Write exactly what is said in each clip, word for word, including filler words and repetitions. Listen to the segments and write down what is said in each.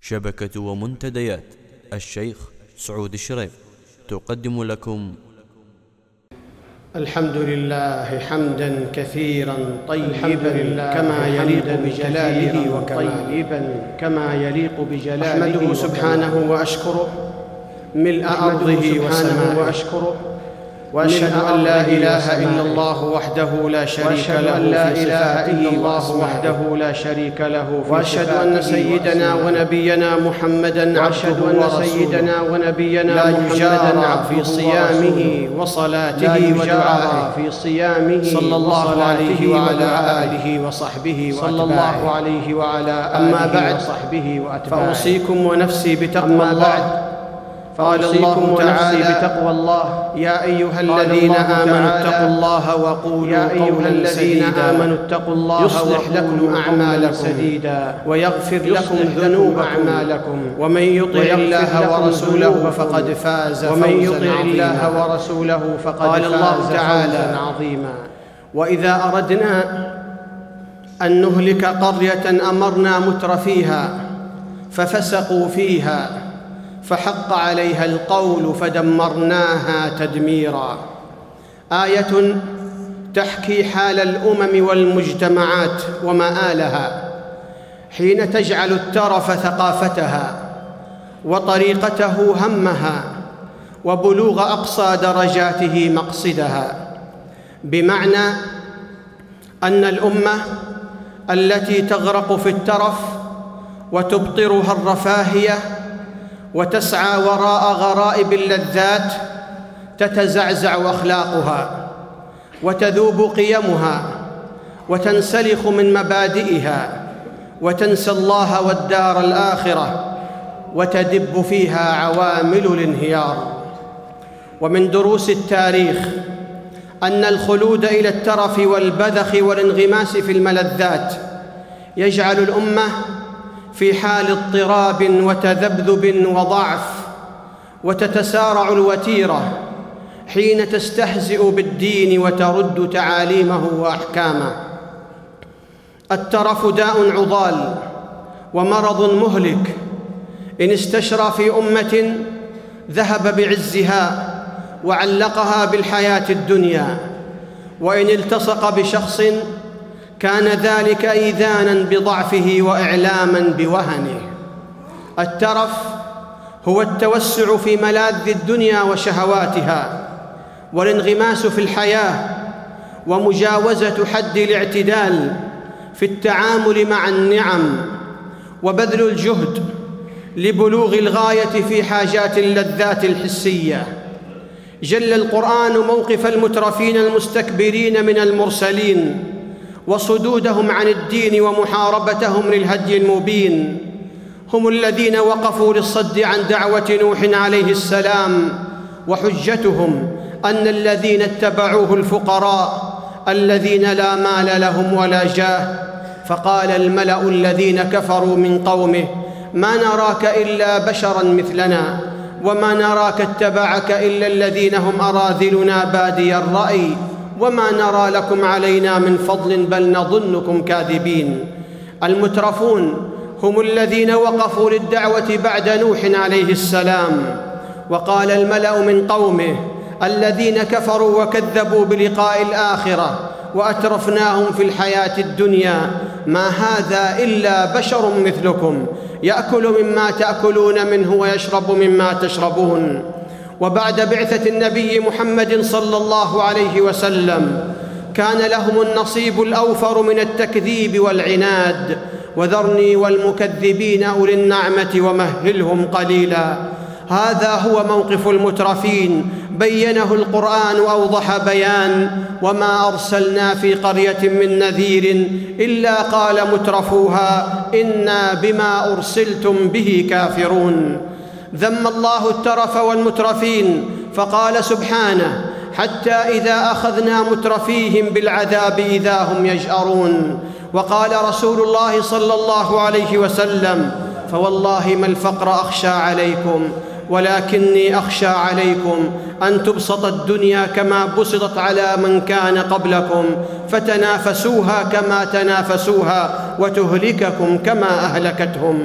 شبكة ومنتديات الشيخ سعود الشريف تقدم لكم الحمد لله حمداً كثيراً طيباً كما يليق بجلاله وكماله كما يليق بجلاله أحمده سبحانه وأشكره ملء أرضه وسمائه وأشهد أن لا إله إلا الله وحده لا شريك له في صفاته وأسمائه لا شريك له وأشهد أن سيدنا ونبينا محمدًا عبده ورسوله لا يجارى في صيامه وصلاته ودعائه في صيامه صلى الله عليه وعلى آله وصحبه صلى الله عليه وعلى أما بعد فأوصيكم ونفسي بتقوى الله. قال الله تعالى بتقوى الله يا أيها الذين آمنوا اتقوا الله وقولوا قولا سديدا اتقوا الله يصلح لكم أعمالكم سديدا ويغفر لكم ذنوب أعمالكم ومن يطع الله ورسوله فقد فاز ومن يطع الله ورسوله فقد قال الله تعالى عظيما وإذا أردنا أن نهلك قرية أمرنا مترفيها ففسقوا فيها فحق عليها القول فدمرناها تدميرا. آية تحكي حال الأمم والمجتمعات ومآلها حين تجعل الترف ثقافتها وطريقته همها وبلوغ أقصى درجاته مقصدها، بمعنى أن الأمة التي تغرق في الترف وتبطرها الرفاهية وتسعى وراء غرائب اللذات تتزعزع أخلاقها وتذوب قيمها وتنسلخ من مبادئها وتنسى الله والدار الآخرة وتدب فيها عوامل الانهيار. ومن دروس التاريخ أن الخلود إلى الترف والبذخ والانغماس في الملذات يجعل الأمة في حال اضطراب وتذبذب وضعف، وتتسارع الوتيرة حين تستهزئ بالدين وترد تعاليمه وأحكامه. الترف داء عضال ومرض مهلك، إن استشرى في أمة ذهب بعزها وعلقها بالحياة الدنيا، وإن التصق بشخص كان ذلك إيذاناً بضعفه وإعلاماً بوهنه. الترف هو التوسع في ملاذ الدنيا وشهواتها والانغماس في الحياة ومجاوزة حد الاعتدال في التعامل مع النعم وبذل الجهد لبلوغ الغاية في حاجات اللذات الحسية. جل القرآن موقف المترفين المستكبرين من المرسلين وصدودهم عن الدين ومحاربتهم للهدي المبين. هم الذين وقفوا للصد عن دعوة نوح عليه السلام، وحجتهم أن الذين اتبعوه الفقراء الذين لا مال لهم ولا جاه. فقال الملأ الذين كفروا من قومه ما نراك إلا بشراً مثلنا وما نراك اتبعك إلا الذين هم أراذلنا بادي الرأي وما نرى لكم علينا من فضل بل نظنكم كاذبين. المترفون هم الذين وقفوا للدعوة بعد نوح عليه السلام. وقال الملأ من قومه الذين كفروا وكذبوا بلقاء الآخرة وأترفناهم في الحياة الدنيا ما هذا إلا بشر مثلكم يأكل مما تأكلون منه ويشرب مما تشربون. وبعد بعثة النبي محمد صلى الله عليه وسلم كان لهم النصيب الأوفر من التكذيب والعناد. وذرني والمكذبين أولي النعمة ومهلهم قليلا. هذا هو موقف المترفين بينه القرآن أوضح بيان. وما أرسلنا في قرية من نذير إلا قال مترفوها إنا بما أرسلتم به كافرون. ذم الله الترف والمترفين فقال سبحانه حتى إذا أخذنا مترفيهم بالعذاب إذا هم يجأرون. وقال رسول الله صلى الله عليه وسلم فوالله ما الفقر أخشى عليكم ولكني أخشى عليكم أن تبسط الدنيا كما بسطت على من كان قبلكم فتنافسوها كما تنافسوها وتهلككم كما أهلكتهم.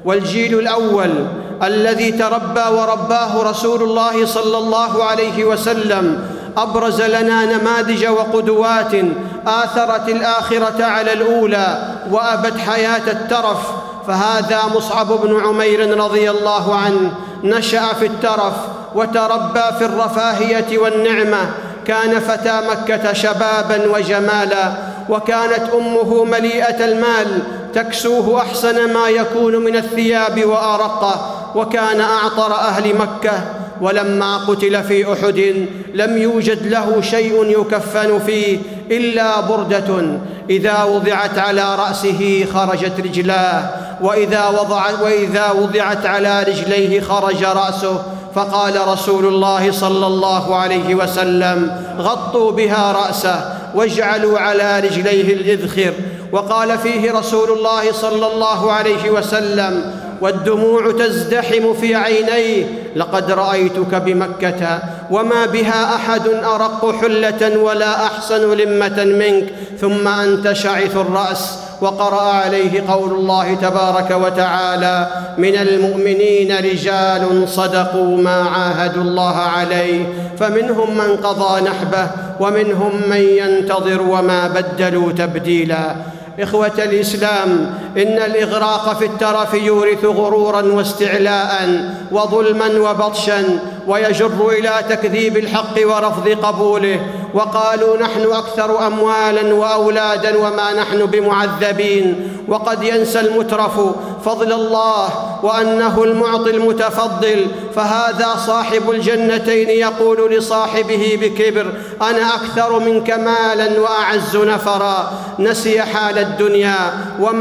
والجيل الأول الذي تربى ورباه رسول الله صلى الله عليه وسلم أبرز لنا نماذج وقدوات آثرت الآخرة على الأولى وأبت حياة الترف. فهذا مصعب بن عمير رضي الله عنه نشأ في الترف وتربى في الرفاهية والنعمة، كان فتى مكة شبابا وجمالا، وكانت أمه مليئة المال تكسوه أحسن ما يكون من الثياب وأرقه، وكان أعطر أهل مكة. ولما قتل في أحد لم يوجد له شيء يكفن فيه إلا بردة إذا وضعت على رأسه خرجت رجلاه، وإذا, وضع وإذا وضعت على رجليه خرج رأسه. فقال رسول الله صلى الله عليه وسلم: غطوا بها رأسه واجعلوا على رجليه الإذخر. وقال فيه رسول الله صلى الله عليه وسلم: والدموع تزدحم في عينيه، لقد رأيتك بمكة وما بها أحد أرق حلة ولا أحسن لمة منك، ثم أنت شعث الرأس. وقرأ عليه قول الله تبارك وتعالى: من المؤمنين رجال صدقوا ما عاهدوا الله عليه، فمنهم من قضى نحبه ومنهم من ينتظر وما بدلوا تبديلا. إخوة الإسلام، إن الإغراق في الترف يورث غرورا واستعلاء وظلما وبطشا، ويجر إلى تكذيب الحق ورفض قبوله. وقالوا: نحن أكثر أموالا وأولادا وما نحن بمعذبين. وقد ينسى المترف فضل الله وأنه المعطي المتفضل، فهذا صاحب الجنتين يقول لصاحبه بكبر: أنا أكثر منك مالا وأعز نفرا. نسي حال الدنيا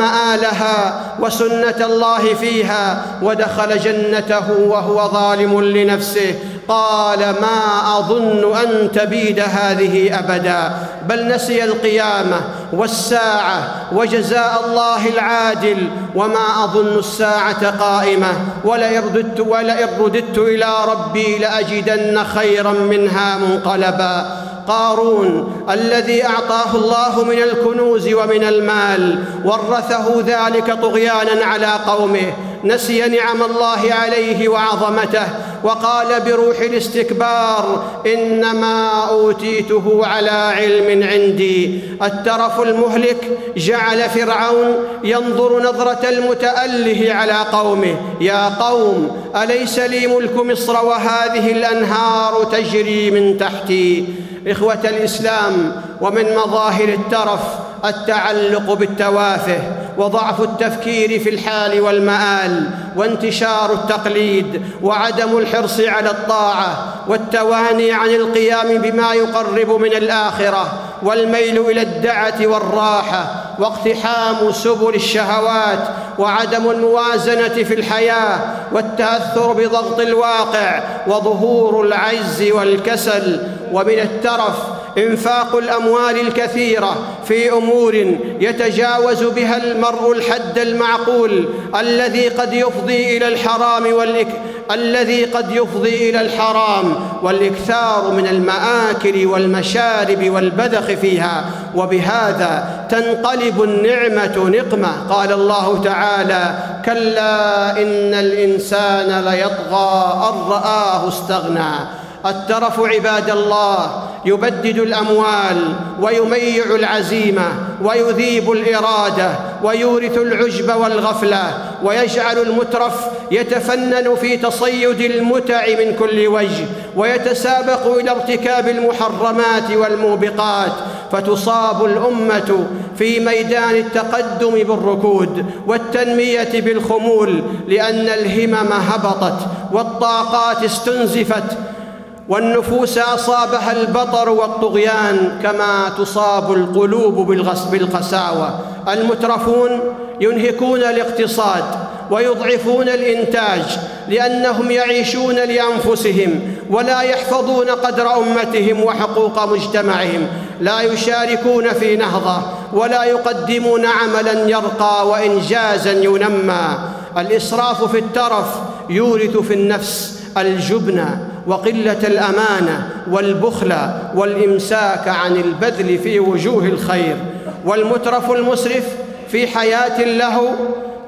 ومآلها وسنة الله فيها، ودخل جنته وهو ظالم لنفسه. قال: ما أظن أن تبيد هذه أبدا. بل نسي القيامة والساعة وجزاء الله العادل. وما أظن الساعة قائمة ولئن رددت, ولئن رددت إلى ربي لأجدن خيرا منها منقلبا. قارون الذي أعطاه الله من الكنوز ومن المال ورثه ذلك طغيانا على قومه، نسي نعم الله عليه وعظمته، وقال بروح الاستكبار: إنما أوتيته على علم عندي. الترف المهلك جعل فرعون ينظر نظرة المتأله على قومه: يا قوم أليس لي ملك مصر وهذه الأنهار تجري من تحتي. إخوة الإسلام، ومن مظاهر الترف التعلق بالتوافه وضعف التفكير في الحال والمآل وانتشار التقليد وعدم الحرص على الطاعة والتواني عن القيام بما يقرب من الآخرة والميل إلى الدعة والراحة واقتحام سبل الشهوات وعدم الموازنة في الحياة والتأثر بضغط الواقع وظهور العجز والكسل. ومن الترف إنفاق الأموال الكثيرة في أمور يتجاوز بها المرء الحد المعقول الذي قد يفضي إلى الحرام والإك... الذي قد يفضي إلى الحرام والإكثار من المآكل والمشارب والبذخ فيها، وبهذا تنقلب النعمة نقمة. قال الله تعالى: كلا إن الإنسان ليطغى أن رآه استغنى. الترف عباد الله يبدد الأموال ويميع العزيمة ويذيب الإرادة ويورث العجب والغفلة، ويجعل المترف يتفنن في تصيد المتع من كل وجه ويتسابق إلى ارتكاب المحرمات والموبقات، فتصاب الأمة في ميدان التقدم بالركود والتنمية بالخمول، لأن الهمم هبطت والطاقات استنزفت والنفوس أصابها البطر والطغيان، كما تصاب القلوب بالقساوة. المترفون ينهكون الاقتصاد ويضعفون الإنتاج لأنهم يعيشون لأنفسهم ولا يحفظون قدر أمتهم وحقوق مجتمعهم، لا يشاركون في نهضة ولا يقدمون عملاً يرقى وإنجازاً ينمى. الإسراف في الترف يورث في النفس الجبن وقلة الأمانة والبخل والإمساك عن البذل في وجوه الخير. والمترف المسرف في حياة له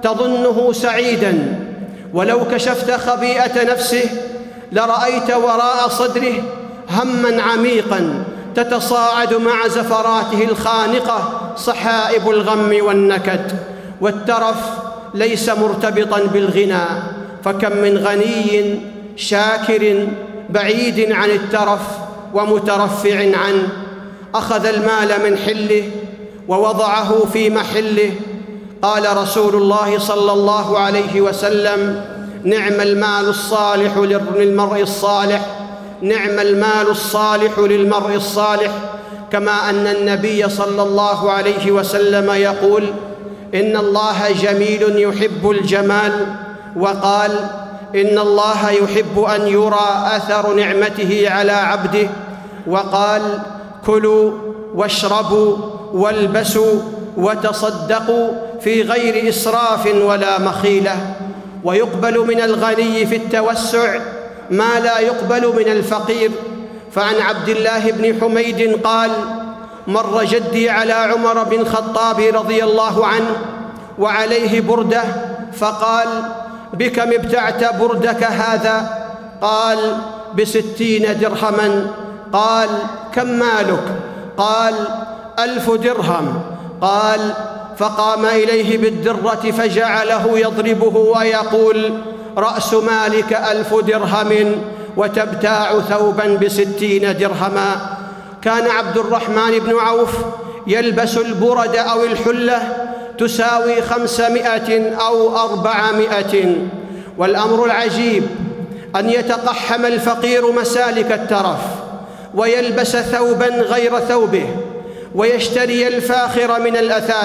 تظنه سعيداً، ولو كشفت خبيئة نفسه لرأيت وراء صدره هماً عميقاً تتصاعد مع زفراته الخانقة سحائب الغم والنكد. والترف ليس مرتبطاً بالغنى، فكم من غني شاكر بعيد عن الترف ومترفع عنه، أخذ المال من حله ووضعه في محله. قال رسول الله صلى الله عليه وسلم: نعم المال الصالح للمرء الصالح، نعم المال الصالح للمرء الصالح. كما أن النبي صلى الله عليه وسلم يقول: إن الله جميل يحب الجمال، وقال: إن الله يحب أن يرى أثر نعمته على عبده، وقال: كلوا واشربوا والبسوا وتصدقوا في غير إسراف ولا مخيلة. ويقبل من الغني في التوسع ما لا يقبل من الفقير. فعن عبد الله بن حميد قال: مر جدي على عمر بن الخطاب رضي الله عنه وعليه بردة، فقال: بكم ابتعت بردك هذا؟ قال: بستين درهما. قال: كم مالك؟ قال: ألف درهم. قال: فقام إليه بالدرة فجعله يضربه ويقول: رأس مالك ألف درهم وتبتاع ثوبا بستين درهما. كان عبد الرحمن بن عوف يلبس البرد أو الحلة تساوي خمسمائة أو أربعمائة. والأمر العجيب أن يتقحم الفقير مسالك الترف ويلبس ثوبا غير ثوبه، ويشتري الفاخر من الأثاث،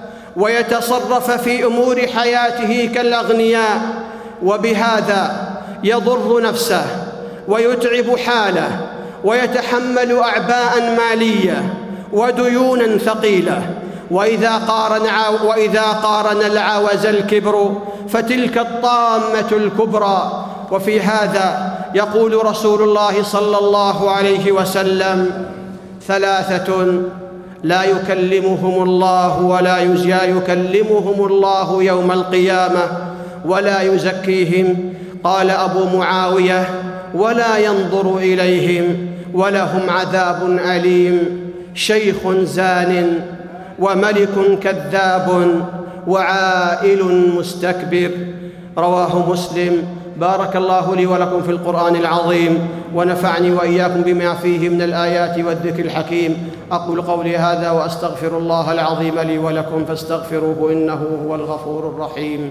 ويتصرف في أمور حياته كالأغنياء، وبهذا يضر نفسه ويتعب حاله ويتحمل أعباء مالية وديونا ثقيلة. وإذا قارن, وإذا قارن العوز الكبر فتلك الطامة الكبرى. وفي هذا يقول رسول الله صلى الله عليه وسلم: ثلاثة لا يكلمهم الله ولا يكلمهم الله يوم القيامة ولا يزكيهم. قال أبو معاوية: ولا ينظر إليهم ولهم عذاب أليم. شيخ زان وملك كذاب وعائل مستكبر. رواه مسلم. بارك الله لي ولكم في القرآن العظيم، ونفعني وإياكم بما فيه من الآيات والذكر الحكيم. أقول قولي هذا وأستغفر الله العظيم لي ولكم فاستغفروه إنه هو الغفور الرحيم.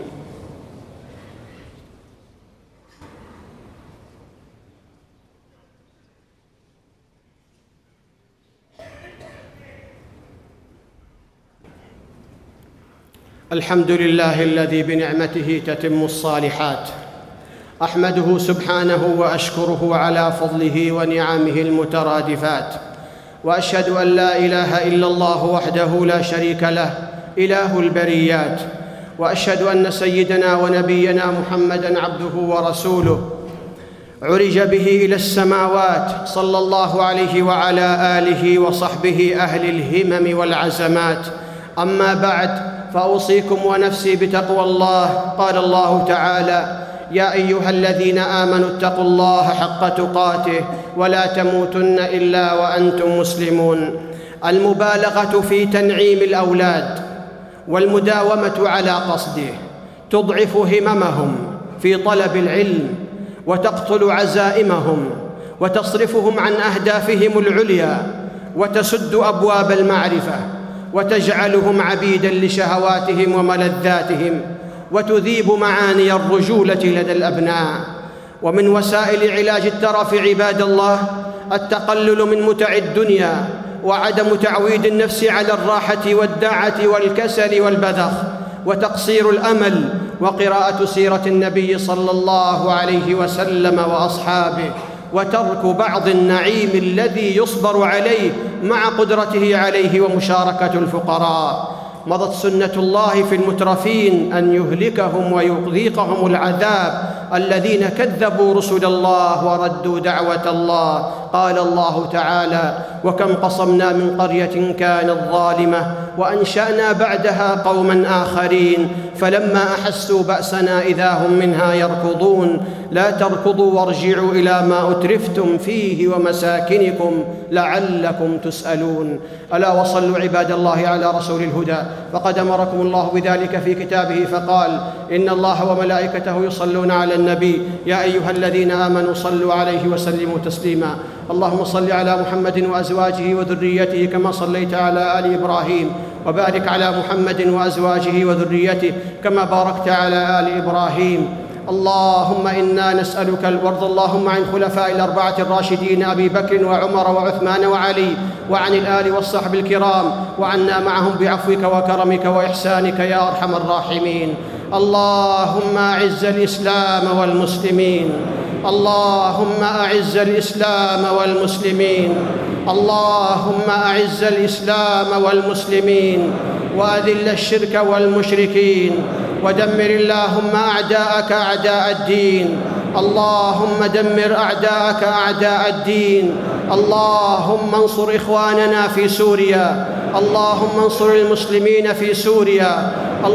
الحمد لله الذي بنعمته تتم الصالحات. أحمده سبحانه وأشكره على فضله ونعمه المترادفات، وأشهد أن لا إله إلا الله وحده لا شريك له إله البريات، وأشهد أن سيدنا ونبينا محمدًا عبده ورسوله عرج به إلى السماوات صلى الله عليه وعلى آله وصحبه أهل الهمم والعزمات. أما بعد، فأوصيكم ونفسي بتقوى الله. قال الله تعالى: يا أيها الذين آمنوا اتقوا الله حق تقاته ولا تموتن إلا وأنتم مسلمون. المبالغة في تنعيم الأولاد والمداومة على قصده تضعف هممهم في طلب العلم، وتقتل عزائمهم، وتصرفهم عن أهدافهم العليا، وتسد أبواب المعرفة، وتجعلهم عبيداً لشهواتهم وملذاتهم، وتذيب معاني الرجولة لدى الأبناء. ومن وسائل علاج الترف عباد الله التقلل من متع الدنيا، وعدم تعويد النفس على الراحة والدعة والكسل والبذخ، وتقصير الأمل، وقراءة سيرة النبي صلى الله عليه وسلم وأصحابه، وترك بعض النعيم الذي يصبر عليه مع قدرته عليه، ومشاركة الفقراء. مضت سنة الله في المترفين أن يهلكهم ويذيقهم العذاب الذين كذبوا رسل الله وردوا دعوة الله. قال الله تعالى: وكم قصمنا من قرية كانت ظالمة وأنشأنا بعدها قوما آخرين فلما أحسوا بأسنا إذا هم منها يركضون لا تركضوا وارجعوا إلى ما أترفتم فيه ومساكنكم لعلكم تسألون. ألا وصلوا عباد الله على رسول الهدى، فقد أمركم الله بذلك في كتابه فقال: إن الله وملائكته يصلون على النبي يا أيها الذين آمنوا صلوا عليه وسلموا تسليما. اللهم صل على محمد وأزواجه وذريته كما صليت على آل إبراهيم، وبارك على محمد وأزواجه وذريته كما باركت على آل إبراهيم. اللهم إنا نسألك، وارض اللهم عن الخلفاء الأربعة الراشدين أبي بكر وعمر وعثمان وعلي، وعن الآل والصحب الكرام، وعنا معهم بعفوك وكرمك وإحسانك يا أرحم الراحمين. اللهم أعز الإسلام والمسلمين، اللهم أعز الإسلام والمسلمين، اللهم أعز الإسلام والمسلمين، وأذل الشرك والمشركين، ودمر اللهم أعداءك أعداء الدين. اللهم دمر أعداءك أعداء الدين. اللهم انصر إخواننا في سوريا، اللهم انصر المسلمين في سوريا.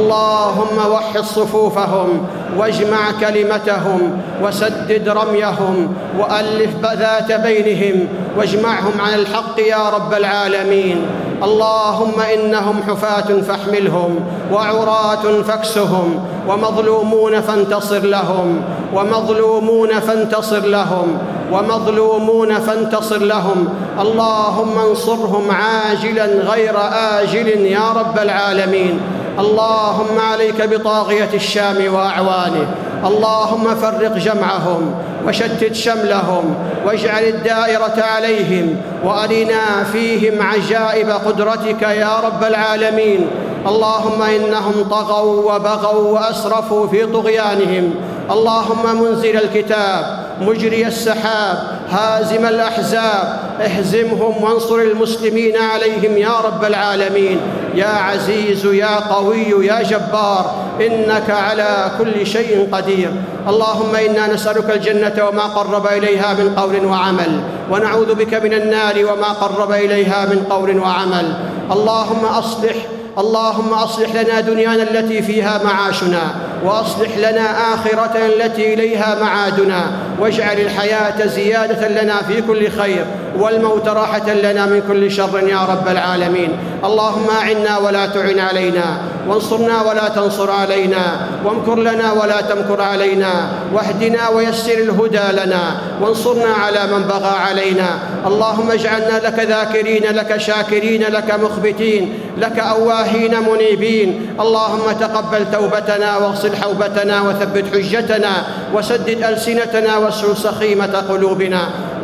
اللهم وحد صفوفهم واجمع كلمتهم وسدد رميهم وألف ذات بينهم واجمعهم على الحق يا رب العالمين. اللهم إنهم حفاة فاحملهم وعراة فاكسهم ومظلومون فانتصر لهم، ومظلومون فانتصر لهم، ومظلومون فانتصر لهم. اللهم انصرهم عاجلا غير آجل يا رب العالمين. اللهم عليك بطاغية الشام وأعوانه، اللهم فرق جمعهم وشتت شملهم واجعل الدائرة عليهم، وأرنا فيهم عجائب قدرتك يا رب العالمين. اللهم إنهم طغوا وبغوا وأسرفوا في طغيانهم. اللهم منزل الكتاب، مجري السحاب، هازم الأحزاب، اهزمهم وانصر المسلمين عليهم يا رب العالمين. يا عزيز يا قوي يا جبار، إنك على كل شيء قدير. اللهم إنا نسألك الجنة وما قرب إليها من قول وعمل، ونعوذ بك من النار وما قرب إليها من قول وعمل. اللهم أصلح اللهم أصلح لنا دنيانا التي فيها معاشنا، وأصلح لنا آخرتنا التي إليها معادنا، واجعل الحياة زيادة لنا في كل خير، والموت راحة لنا من كل شر يا رب العالمين. اللهم أعنا ولا تعن علينا، وانصرنا ولا تنصر علينا، وامكر لنا ولا تمكر علينا، واهدنا ويسر الهدى لنا، وانصرنا على من بغى علينا. اللهم اجعلنا لك ذاكرين، لك شاكرين، لك مخبتين، لك أواهين منيبين. اللهم تقبل توبتنا واغسل حوبتنا وثبت حجتنا وسدد ألسنتنا واسلل سخيمة قلوبنا.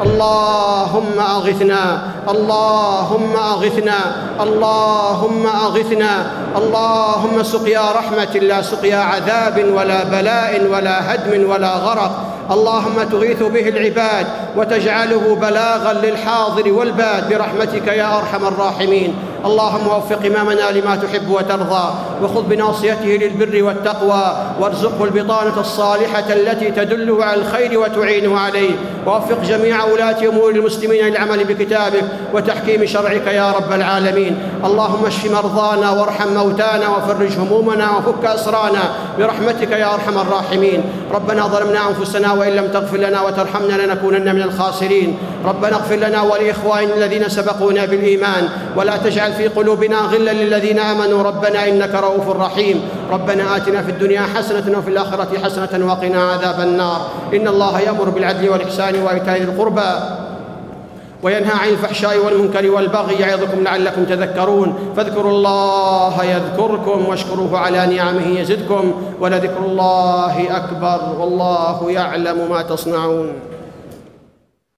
اللهم أغثنا، اللهم أغثنا، اللهم أغثنا. اللهم سقيا رحمة لا سقيا عذاب ولا بلاء ولا هدم ولا غرق. اللهم تغيث به العباد وتجعله بلاغا للحاضر والباد برحمتك يا أرحم الراحمين. اللهم وفق إمامنا لما تحب وترضى، وخذ بناصيته للبر والتقوى، وارزقه البطانة الصالحة التي تدله على الخير وتعينه عليه. ووفق جميع ولاة أمور المسلمين للعمل بكتابك وتحكيم شرعك يا رب العالمين. اللهم اشف مرضانا وارحم موتانا وفرج همومنا وفك أسرانا برحمتك يا أرحم الراحمين. ربنا ظلمنا أنفسنا وإن لم تغفر لنا وترحمنا لنكونن من الخاسرين. ربنا اغفر لنا ولإخواننا الذين سبقونا بالإيمان، ولا تجعل في قلوبنا غلا للذين آمنوا ربنا إنك رؤوف رحيم. ربنا آتنا في الدنيا حسنة وفي الآخرة حسنة وقنا عذاب النار. إن الله يأمر بالعدل والإحسان وإيتاء ذي القربى وينهى عن الفحشاء والمنكر والبغي يعظكم لعلكم تذكرون. فاذكروا الله يذكركم واشكروه على نعمه يزدكم، ولذكر الله أكبر والله يعلم ما تصنعون.